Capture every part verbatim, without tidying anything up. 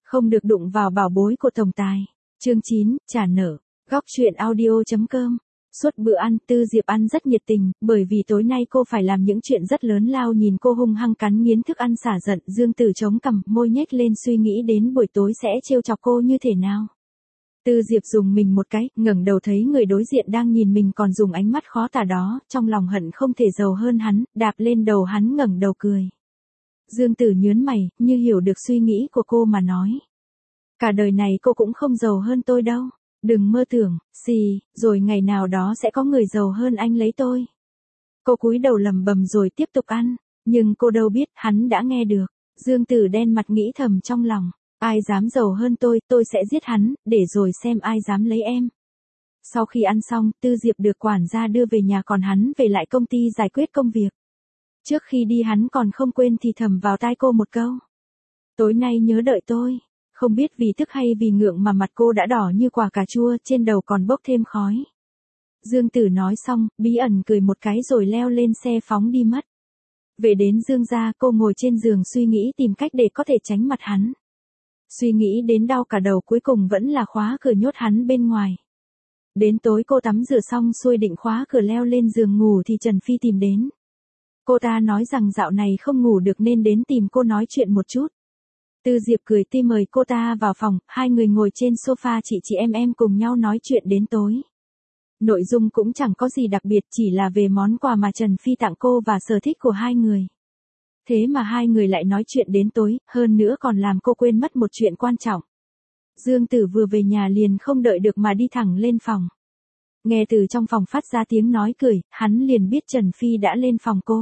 Không được đụng vào bảo bối của tổng tài. Chương chín, trả nợ. Góc truyện audio.com. Suốt bữa ăn, Tư Diệp ăn rất nhiệt tình, bởi vì tối nay cô phải làm những chuyện rất lớn lao. Nhìn cô hung hăng cắn miếng thức ăn xả giận, Dương Tử chống cằm, môi nhếch lên suy nghĩ đến buổi tối sẽ trêu chọc cô như thế nào. Tư Diệp dùng mình một cái, ngẩng đầu thấy người đối diện đang nhìn mình còn dùng ánh mắt khó tả đó, trong lòng hận không thể giàu hơn hắn, đạp lên đầu hắn ngẩng đầu cười. Dương Tử nhớn mày, như hiểu được suy nghĩ của cô mà nói. Cả đời này cô cũng không giàu hơn tôi đâu. Đừng mơ tưởng, xì, rồi ngày nào đó sẽ có người giàu hơn anh lấy tôi. Cô cúi đầu lầm bầm rồi tiếp tục ăn, nhưng cô đâu biết hắn đã nghe được. Dương Tử đen mặt nghĩ thầm trong lòng, ai dám giàu hơn tôi, tôi sẽ giết hắn, để rồi xem ai dám lấy em. Sau khi ăn xong, Tư Diệp được quản gia đưa về nhà còn hắn về lại công ty giải quyết công việc. Trước khi đi hắn còn không quên thì thầm vào tai cô một câu. Tối nay nhớ đợi tôi. Không biết vì tức hay vì ngượng mà mặt cô đã đỏ như quả cà chua, trên đầu còn bốc thêm khói. Dương Tử nói xong, bí ẩn cười một cái rồi leo lên xe phóng đi mất. Về đến Dương gia, cô ngồi trên giường suy nghĩ tìm cách để có thể tránh mặt hắn. Suy nghĩ đến đau cả đầu, cuối cùng vẫn là khóa cửa nhốt hắn bên ngoài. Đến tối cô tắm rửa xong xuôi định khóa cửa leo lên giường ngủ thì Trần Phi tìm đến. Cô ta nói rằng dạo này không ngủ được nên đến tìm cô nói chuyện một chút. Tư Diệp cười tươi mời cô ta vào phòng, hai người ngồi trên sofa chị chị em em cùng nhau nói chuyện đến tối. Nội dung cũng chẳng có gì đặc biệt, chỉ là về món quà mà Trần Phi tặng cô và sở thích của hai người. Thế mà hai người lại nói chuyện đến tối, hơn nữa còn làm cô quên mất một chuyện quan trọng. Dương Tử vừa về nhà liền không đợi được mà đi thẳng lên phòng. Nghe từ trong phòng phát ra tiếng nói cười, hắn liền biết Trần Phi đã lên phòng cô.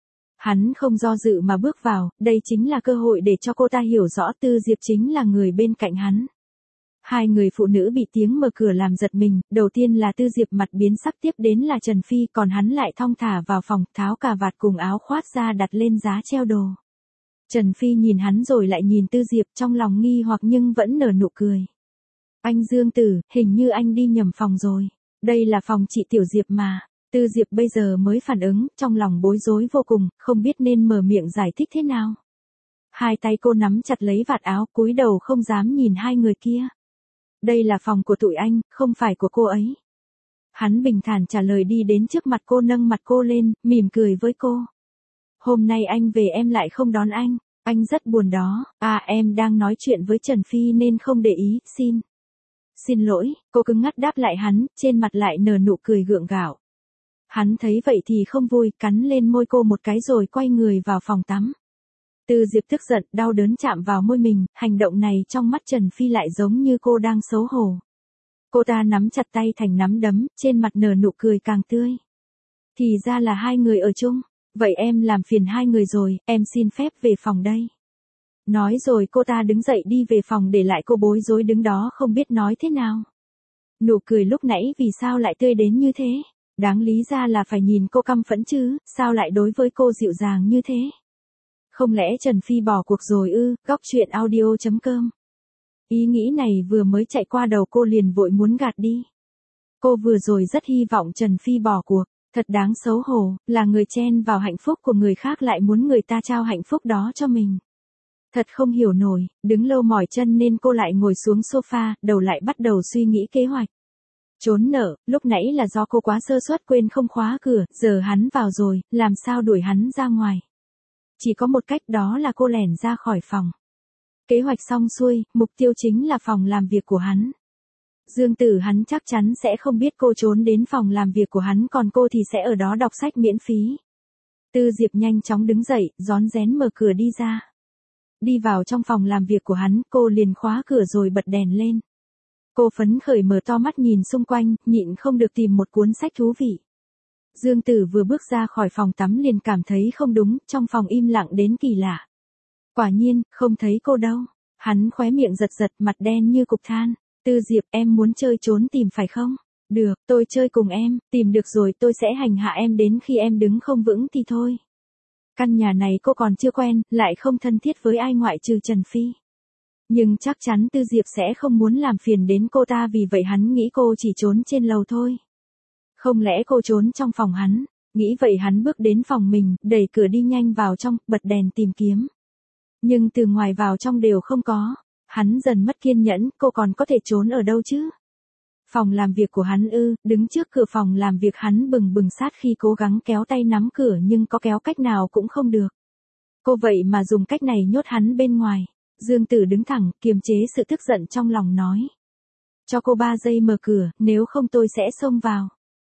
Hắn không do dự mà bước vào, đây chính là cơ hội để cho cô ta hiểu rõ Tư Diệp chính là người bên cạnh hắn. Hai người phụ nữ bị tiếng mở cửa làm giật mình, đầu tiên là Tư Diệp mặt biến sắc, tiếp đến là Trần Phi, còn hắn lại thong thả vào phòng, tháo cà vạt cùng áo khoác ra đặt lên giá treo đồ. Trần Phi nhìn hắn rồi lại nhìn Tư Diệp, trong lòng nghi hoặc nhưng vẫn nở nụ cười. Anh Dương Tử, hình như anh đi nhầm phòng rồi. Đây là phòng chị Tiểu Diệp mà. Tư Diệp bây giờ mới phản ứng, trong lòng bối rối vô cùng, không biết nên mở miệng giải thích thế nào. Hai tay cô nắm chặt lấy vạt áo, cúi đầu không dám nhìn hai người kia. Đây là phòng của tụi anh, không phải của cô ấy. Hắn bình thản trả lời, đi đến trước mặt cô, nâng mặt cô lên, mỉm cười với cô. Hôm nay anh về em lại không đón anh, anh rất buồn đó. À, em đang nói chuyện với Trần Phi nên không để ý, xin. Xin lỗi, cô cứng ngắc đáp lại hắn, trên mặt lại nở nụ cười gượng gạo. Hắn thấy vậy thì không vui, cắn lên môi cô một cái rồi quay người vào phòng tắm. Tư Diệp tức giận, đau đớn chạm vào môi mình, hành động này trong mắt Trần Phi lại giống như cô đang xấu hổ. Cô ta nắm chặt tay thành nắm đấm, trên mặt nở nụ cười càng tươi. Thì ra là hai người ở chung, vậy em làm phiền hai người rồi, em xin phép về phòng đây. Nói rồi cô ta đứng dậy đi về phòng để lại cô bối rối đứng đó không biết nói thế nào. Nụ cười lúc nãy vì sao lại tươi đến như thế? Đáng lý ra là phải nhìn cô căm phẫn chứ, sao lại đối với cô dịu dàng như thế? Không lẽ Trần Phi bỏ cuộc rồi ư? Góc truyện audio.com. Ý nghĩ này vừa mới chạy qua đầu cô liền vội muốn gạt đi. Cô vừa rồi rất hy vọng Trần Phi bỏ cuộc, thật đáng xấu hổ, là người chen vào hạnh phúc của người khác lại muốn người ta trao hạnh phúc đó cho mình. Thật không hiểu nổi, đứng lâu mỏi chân nên cô lại ngồi xuống sofa, đầu lại bắt đầu suy nghĩ kế hoạch. Trốn nợ, lúc nãy là do cô quá sơ suất quên không khóa cửa, giờ hắn vào rồi, làm sao đuổi hắn ra ngoài. Chỉ có một cách, đó là cô lẻn ra khỏi phòng. Kế hoạch xong xuôi, mục tiêu chính là phòng làm việc của hắn. Dương Tử hắn chắc chắn sẽ không biết cô trốn đến phòng làm việc của hắn, còn cô thì sẽ ở đó đọc sách miễn phí. Tư Diệp nhanh chóng đứng dậy, rón rén mở cửa đi ra. Đi vào trong phòng làm việc của hắn, cô liền khóa cửa rồi bật đèn lên. Cô phấn khởi mở to mắt nhìn xung quanh, nhịn không được tìm một cuốn sách thú vị. Dương Tử vừa bước ra khỏi phòng tắm liền cảm thấy không đúng, trong phòng im lặng đến kỳ lạ. Quả nhiên, không thấy cô đâu. Hắn khóe miệng giật giật, mặt đen như cục than. Tư Diệp, em muốn chơi trốn tìm phải không? Được, tôi chơi cùng em, tìm được rồi tôi sẽ hành hạ em đến khi em đứng không vững thì thôi. Căn nhà này cô còn chưa quen, lại không thân thiết với ai ngoại trừ Trần Phi. Nhưng chắc chắn Tư Diệp sẽ không muốn làm phiền đến cô ta, vì vậy hắn nghĩ cô chỉ trốn trên lầu thôi. Không lẽ cô trốn trong phòng hắn? Nghĩ vậy hắn bước đến phòng mình, đẩy cửa đi nhanh vào trong, bật đèn tìm kiếm. Nhưng từ ngoài vào trong đều không có. Hắn dần mất kiên nhẫn, cô còn có thể trốn ở đâu chứ? Phòng làm việc của hắn ư, đứng trước cửa phòng làm việc hắn bừng bừng sát khi cố gắng kéo tay nắm cửa nhưng có kéo cách nào cũng không được. Cô vậy mà dùng cách này nhốt hắn bên ngoài. Dương Tử đứng thẳng, kiềm chế sự tức giận trong lòng nói. Cho cô ba giây mở cửa, nếu không tôi sẽ xông vào.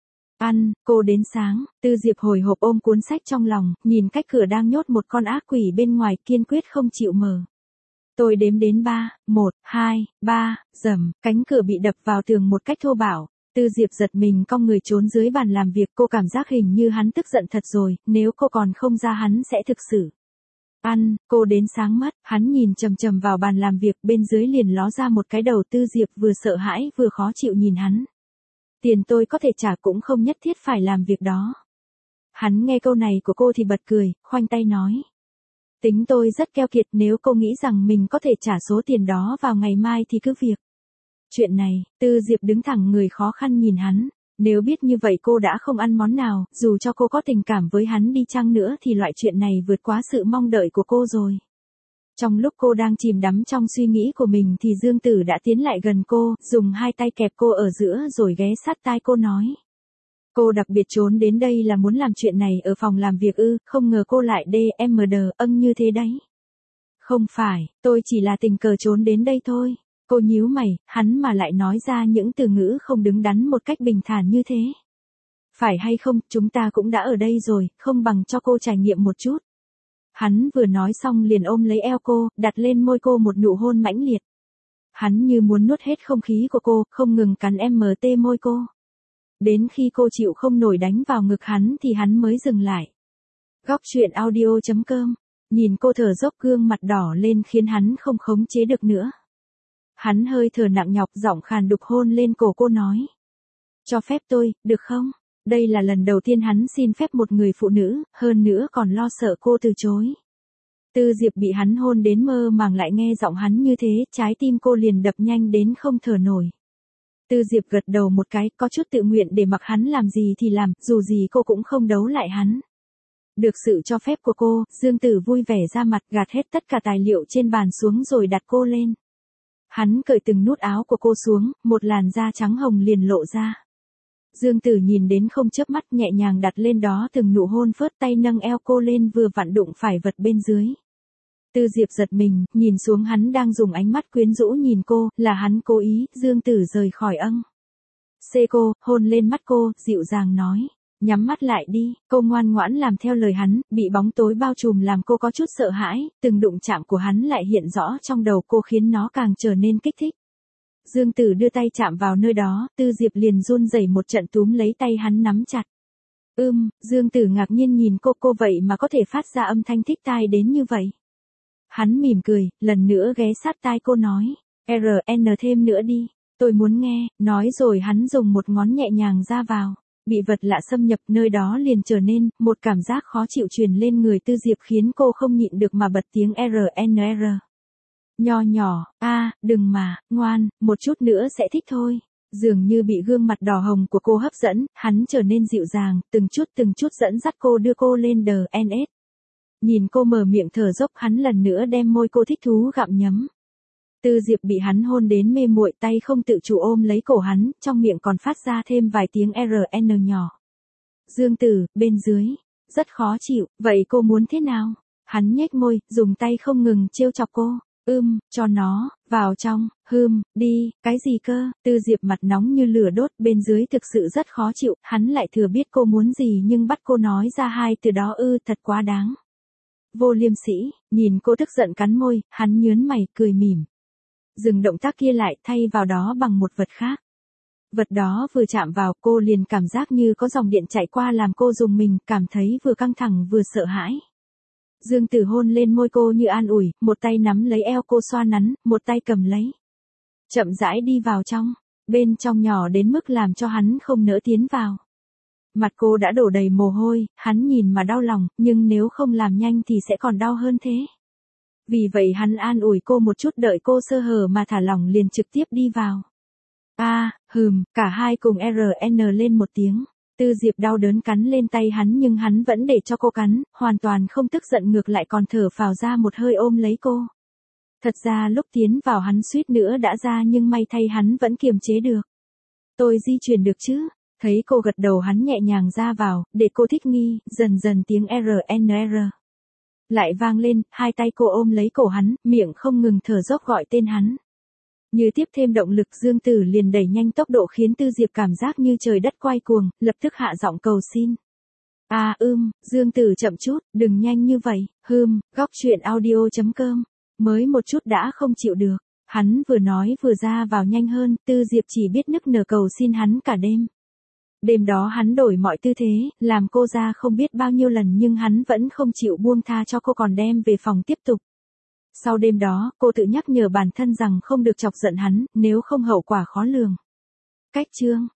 Ăn, cô đến sáng, Tư Diệp hồi hộp ôm cuốn sách trong lòng, nhìn cách cửa đang nhốt một con ác quỷ bên ngoài kiên quyết không chịu mở. Tôi đếm đến ba, một, hai, ba, rầm, cánh cửa bị đập vào tường một cách thô bạo. Tư Diệp giật mình cong người trốn dưới bàn làm việc, cô cảm giác hình như hắn tức giận thật rồi, nếu cô còn không ra hắn sẽ thực sự. Ăn, cô đến sáng mất, hắn nhìn chầm chầm vào bàn làm việc, bên dưới liền ló ra một cái đầu. Tư Diệp vừa sợ hãi vừa khó chịu nhìn hắn. Tiền tôi có thể trả cũng không nhất thiết phải làm việc đó. Hắn nghe câu này của cô thì bật cười, khoanh tay nói. Tính tôi rất keo kiệt, nếu cô nghĩ rằng mình có thể trả số tiền đó vào ngày mai thì cứ việc. Chuyện này, Tư Diệp đứng thẳng người khó khăn nhìn hắn. Nếu biết như vậy cô đã không ăn món nào, dù cho cô có tình cảm với hắn đi chăng nữa thì loại chuyện này vượt quá sự mong đợi của cô rồi. Trong lúc cô đang chìm đắm trong suy nghĩ của mình thì Dương Tử đã tiến lại gần cô, dùng hai tay kẹp cô ở giữa rồi ghé sát tai cô nói. Cô đặc biệt trốn đến đây là muốn làm chuyện này ở phòng làm việc ư, không ngờ cô lại đê em đờ âng như thế đấy. Không phải, tôi chỉ là tình cờ trốn đến đây thôi. Cô nhíu mày, hắn mà lại nói ra những từ ngữ không đứng đắn một cách bình thản như thế. Phải hay không, chúng ta cũng đã ở đây rồi, không bằng cho cô trải nghiệm một chút. Hắn vừa nói xong liền ôm lấy eo cô, đặt lên môi cô một nụ hôn mãnh liệt. Hắn như muốn nuốt hết không khí của cô, không ngừng cắn em tê môi cô. Đến khi cô chịu không nổi đánh vào ngực hắn thì hắn mới dừng lại. Góc truyện audio chấm com, nhìn cô thở dốc gương mặt đỏ lên khiến hắn không khống chế được nữa. Hắn hơi thở nặng nhọc giọng khàn đục hôn lên cổ cô nói. Cho phép tôi, được không? Đây là lần đầu tiên hắn xin phép một người phụ nữ, hơn nữa còn lo sợ cô từ chối. Tư Diệp bị hắn hôn đến mơ màng lại nghe giọng hắn như thế, trái tim cô liền đập nhanh đến không thở nổi. Tư Diệp gật đầu một cái, có chút tự nguyện để mặc hắn làm gì thì làm, dù gì cô cũng không đấu lại hắn. Được sự cho phép của cô, Dương Tử vui vẻ ra mặt gạt hết tất cả tài liệu trên bàn xuống rồi đặt cô lên. Hắn cởi từng nút áo của cô xuống, một làn da trắng hồng liền lộ ra. Dương Tử nhìn đến không chớp mắt nhẹ nhàng đặt lên đó từng nụ hôn phớt tay nâng eo cô lên vừa vặn đụng phải vật bên dưới. Tư Diệp giật mình, nhìn xuống hắn đang dùng ánh mắt quyến rũ nhìn cô, là hắn cố ý. Dương Tử rời khỏi âng. Xê cô, hôn lên mắt cô, dịu dàng nói. Nhắm mắt lại đi, cô ngoan ngoãn làm theo lời hắn, bị bóng tối bao trùm làm cô có chút sợ hãi, từng đụng chạm của hắn lại hiện rõ trong đầu cô khiến nó càng trở nên kích thích. Dương Tử đưa tay chạm vào nơi đó, Tư Diệp liền run rẩy một trận túm lấy tay hắn nắm chặt. Ưm, Dương Tử ngạc nhiên nhìn cô, cô vậy mà có thể phát ra âm thanh thích tai đến như vậy. Hắn mỉm cười, lần nữa ghé sát tai cô nói, R N thêm nữa đi, tôi muốn nghe, nói rồi hắn dùng một ngón nhẹ nhàng ra vào. Bị vật lạ xâm nhập nơi đó liền trở nên, một cảm giác khó chịu truyền lên người Tư Diệp khiến cô không nhịn được mà bật tiếng R N R. Nho nhỏ, a à, đừng mà, ngoan, một chút nữa sẽ thích thôi. Dường như bị gương mặt đỏ hồng của cô hấp dẫn, hắn trở nên dịu dàng, từng chút từng chút dẫn dắt cô đưa cô lên đờ en ét. Nhìn cô mở miệng thở dốc hắn lần nữa đem môi cô thích thú gặm nhấm. Tư Diệp bị hắn hôn đến mê muội tay không tự chủ ôm lấy cổ hắn, trong miệng còn phát ra thêm vài tiếng R N nhỏ. Dương Tử, bên dưới, rất khó chịu, vậy cô muốn thế nào? Hắn nhếch môi, dùng tay không ngừng trêu chọc cô. Ưm, cho nó, vào trong, hưm, đi, cái gì cơ? Tư Diệp mặt nóng như lửa đốt, bên dưới thực sự rất khó chịu, hắn lại thừa biết cô muốn gì nhưng bắt cô nói ra hai từ đó ư, thật quá đáng. Vô liêm sỉ, nhìn cô tức giận cắn môi, hắn nhớn mày, cười mỉm. Dừng động tác kia lại, thay vào đó bằng một vật khác. Vật đó vừa chạm vào cô liền cảm giác như có dòng điện chạy qua làm cô rùng mình, cảm thấy vừa căng thẳng vừa sợ hãi. Dương Tử hôn lên môi cô như an ủi, một tay nắm lấy eo cô xoa nắn, một tay cầm lấy. Chậm rãi đi vào trong, bên trong nhỏ đến mức làm cho hắn không nỡ tiến vào. Mặt cô đã đổ đầy mồ hôi, hắn nhìn mà đau lòng, nhưng nếu không làm nhanh thì sẽ còn đau hơn thế. Vì vậy hắn an ủi cô một chút đợi cô sơ hở mà thả lỏng liền trực tiếp đi vào. A, à, hừm, cả hai cùng R N lên một tiếng. Tư Diệp đau đớn cắn lên tay hắn nhưng hắn vẫn để cho cô cắn, hoàn toàn không tức giận ngược lại còn thở phào ra một hơi ôm lấy cô. Thật ra lúc tiến vào hắn suýt nữa đã ra nhưng may thay hắn vẫn kiềm chế được. Tôi di chuyển được chứ? Thấy cô gật đầu hắn nhẹ nhàng ra vào, để cô thích nghi, dần dần tiếng R N R lại vang lên, hai tay cô ôm lấy cổ hắn, miệng không ngừng thở dốc gọi tên hắn. Như tiếp thêm động lực Dương Tử liền đẩy nhanh tốc độ khiến Tư Diệp cảm giác như trời đất quay cuồng, lập tức hạ giọng cầu xin. À ưm, Dương Tử chậm chút, đừng nhanh như vậy, hưm, góc truyện audio chấm com, mới một chút đã không chịu được. Hắn vừa nói vừa ra vào nhanh hơn, Tư Diệp chỉ biết nức nở cầu xin hắn cả đêm. Đêm đó hắn đổi mọi tư thế, làm cô ra không biết bao nhiêu lần nhưng hắn vẫn không chịu buông tha cho cô còn đem về phòng tiếp tục. Sau đêm đó, cô tự nhắc nhở bản thân rằng không được chọc giận hắn, nếu không hậu quả khó lường. Cách chương